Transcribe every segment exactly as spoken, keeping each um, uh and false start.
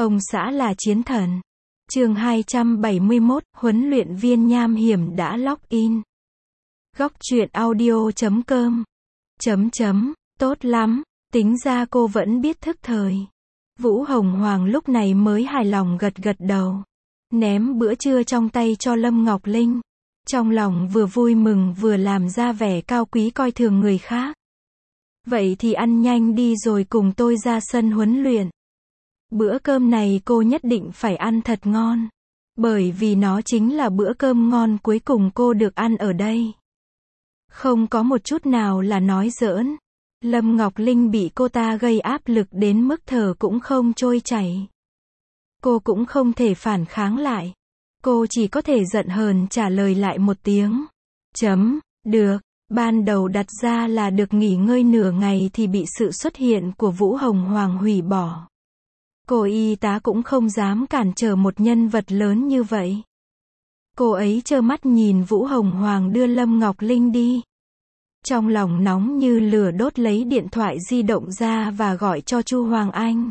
Ông xã là chiến thần. Chương hai trăm bảy mươi mốt, huấn luyện viên nham hiểm đã login. Góc truyện audio chấm com. Chấm chấm, tốt lắm, tính ra cô vẫn biết thức thời. Vũ Hồng Hoàng lúc này mới hài lòng gật gật đầu. Ném bữa trưa trong tay cho Lâm Ngọc Linh. Trong lòng vừa vui mừng vừa làm ra vẻ cao quý coi thường người khác. Vậy thì ăn nhanh đi rồi cùng tôi ra sân huấn luyện. Bữa cơm này cô nhất định phải ăn thật ngon. Bởi vì nó chính là bữa cơm ngon cuối cùng cô được ăn ở đây. Không có một chút nào là nói giỡn. Lâm Ngọc Linh bị cô ta gây áp lực đến mức thở cũng không trôi chảy. Cô cũng không thể phản kháng lại. Cô chỉ có thể giận hờn trả lời lại một tiếng. Chấm, được. Ban đầu đặt ra là được nghỉ ngơi nửa ngày thì bị sự xuất hiện của Vũ Hồng Hoàng hủy bỏ. Cô y tá cũng không dám cản trở một nhân vật lớn như vậy. Cô ấy trơ mắt nhìn Vũ Hồng Hoàng đưa Lâm Ngọc Linh đi. Trong lòng nóng như lửa đốt lấy điện thoại di động ra và gọi cho Chu Hoàng Anh.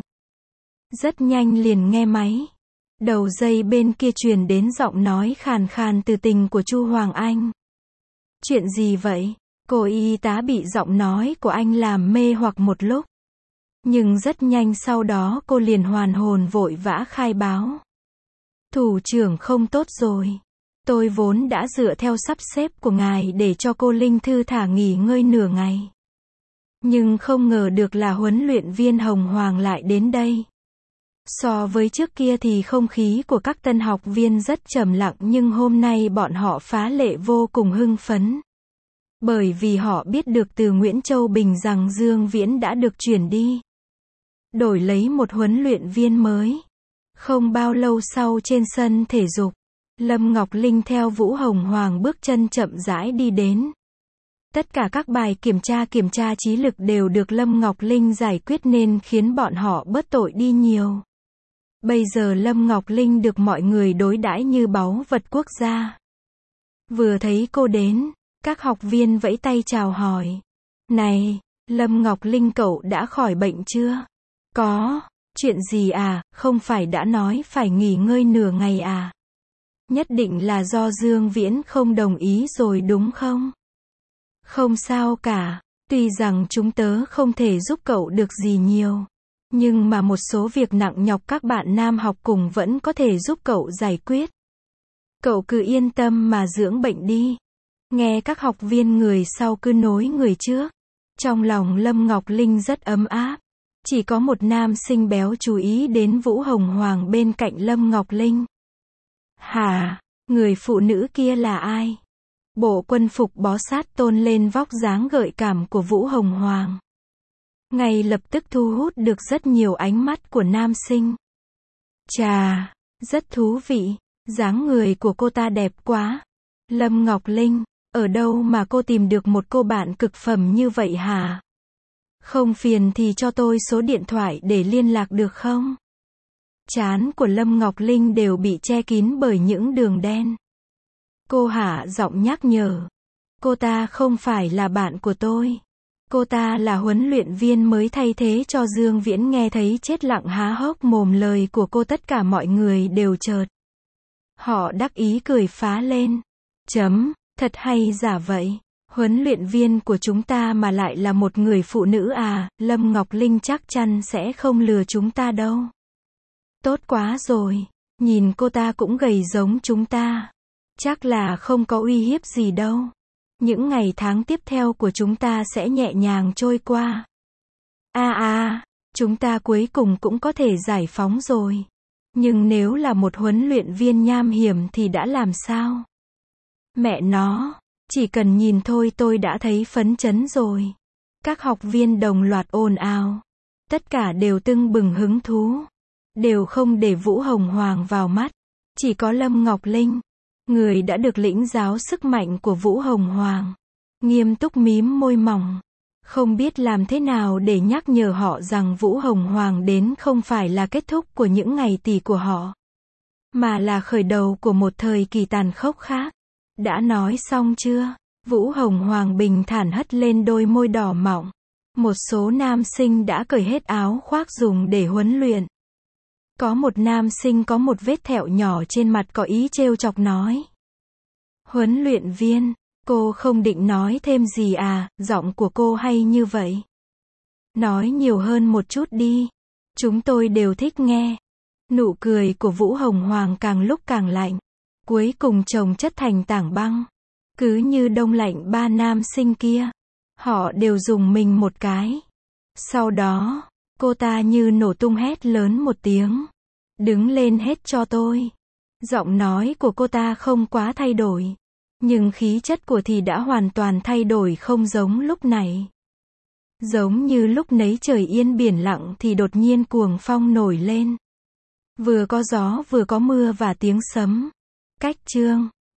Rất nhanh liền nghe máy. Đầu dây bên kia truyền đến giọng nói khàn khàn từ tình của Chu Hoàng Anh. Chuyện gì vậy? Cô y tá bị giọng nói của anh làm mê hoặc một lúc. Nhưng rất nhanh sau đó cô liền hoàn hồn vội vã khai báo. Thủ trưởng không tốt rồi. Tôi vốn đã dựa theo sắp xếp của ngài để cho cô Linh thư thả nghỉ ngơi nửa ngày. Nhưng không ngờ được là huấn luyện viên Hồng Hoàng lại đến đây. So với trước kia thì không khí của các tân học viên rất trầm lặng nhưng hôm nay bọn họ phá lệ vô cùng hưng phấn. Bởi vì họ biết được từ Nguyễn Châu Bình rằng Dương Viễn đã được chuyển đi. Đổi lấy một huấn luyện viên mới. Không bao lâu sau trên sân thể dục, Lâm Ngọc Linh theo Vũ Hồng Hoàng bước chân chậm rãi đi đến. Tất cả các bài kiểm tra kiểm tra trí lực đều được Lâm Ngọc Linh giải quyết nên khiến bọn họ bớt tội đi nhiều. Bây giờ Lâm Ngọc Linh được mọi người đối đãi như báu vật quốc gia. Vừa thấy cô đến, các học viên vẫy tay chào hỏi. Này, Lâm Ngọc Linh cậu đã khỏi bệnh chưa? Có, chuyện gì à, không phải đã nói phải nghỉ ngơi nửa ngày à? Nhất định là do Dương Viễn không đồng ý rồi đúng không? Không sao cả, tuy rằng chúng tớ không thể giúp cậu được gì nhiều. Nhưng mà một số việc nặng nhọc các bạn nam học cùng vẫn có thể giúp cậu giải quyết. Cậu cứ yên tâm mà dưỡng bệnh đi. Nghe các học viên người sau cứ nối người trước. Trong lòng Lâm Ngọc Linh rất ấm áp. Chỉ có một nam sinh béo chú ý đến Vũ Hồng Hoàng bên cạnh Lâm Ngọc Linh. Hả? Người phụ nữ kia là ai? Bộ quân phục bó sát tôn lên vóc dáng gợi cảm của Vũ Hồng Hoàng. Ngay lập tức thu hút được rất nhiều ánh mắt của nam sinh. Chà, rất thú vị, dáng người của cô ta đẹp quá. Lâm Ngọc Linh, ở đâu mà cô tìm được một cô bạn cực phẩm như vậy hả? Không phiền thì cho tôi số điện thoại để liên lạc được không? Trán của Lâm Ngọc Linh đều bị che kín bởi những đường đen. Cô hạ giọng nhắc nhở. Cô ta không phải là bạn của tôi. Cô ta là huấn luyện viên mới thay thế cho Dương Viễn. Nghe thấy chết lặng há hốc mồm lời của cô, tất cả mọi người đều chợt. Họ đắc ý cười phá lên. Chấm, thật hay giả vậy. Huấn luyện viên của chúng ta mà lại là một người phụ nữ à, Lâm Ngọc Linh chắc chắn sẽ không lừa chúng ta đâu. Tốt quá rồi, nhìn cô ta cũng gầy giống chúng ta. Chắc là không có uy hiếp gì đâu. Những ngày tháng tiếp theo của chúng ta sẽ nhẹ nhàng trôi qua. À à, chúng ta cuối cùng cũng có thể giải phóng rồi. Nhưng nếu là một huấn luyện viên nham hiểm thì đã làm sao? Mẹ nó, chỉ cần nhìn thôi tôi đã thấy phấn chấn rồi. Các học viên đồng loạt ồn ào. Tất cả đều tưng bừng hứng thú. Đều không để Vũ Hồng Hoàng vào mắt. Chỉ có Lâm Ngọc Linh, người đã được lĩnh giáo sức mạnh của Vũ Hồng Hoàng. Nghiêm túc mím môi mỏng. Không biết làm thế nào để nhắc nhở họ rằng Vũ Hồng Hoàng đến không phải là kết thúc của những ngày tỉ của họ. Mà là khởi đầu của một thời kỳ tàn khốc khác. Đã nói xong chưa? Vũ Hồng Hoàng bình thản hất lên đôi môi đỏ mọng. Một số nam sinh đã cởi hết áo khoác dùng để huấn luyện. Có một nam sinh có một vết thẹo nhỏ trên mặt có ý trêu chọc nói. Huấn luyện viên, cô không định nói thêm gì à, giọng của cô hay như vậy. Nói nhiều hơn một chút đi. Chúng tôi đều thích nghe. Nụ cười của Vũ Hồng Hoàng càng lúc càng lạnh. Cuối cùng chồng chất thành tảng băng. Cứ như đông lạnh ba nam sinh kia. Họ đều dùng mình một cái. Sau đó, cô ta như nổ tung hét lớn một tiếng. Đứng lên hết cho tôi. Giọng nói của cô ta không quá thay đổi. Nhưng khí chất của thì đã hoàn toàn thay đổi, không giống lúc này. Giống như lúc nấy trời yên biển lặng thì đột nhiên cuồng phong nổi lên. Vừa có gió vừa có mưa và tiếng sấm. Cách chương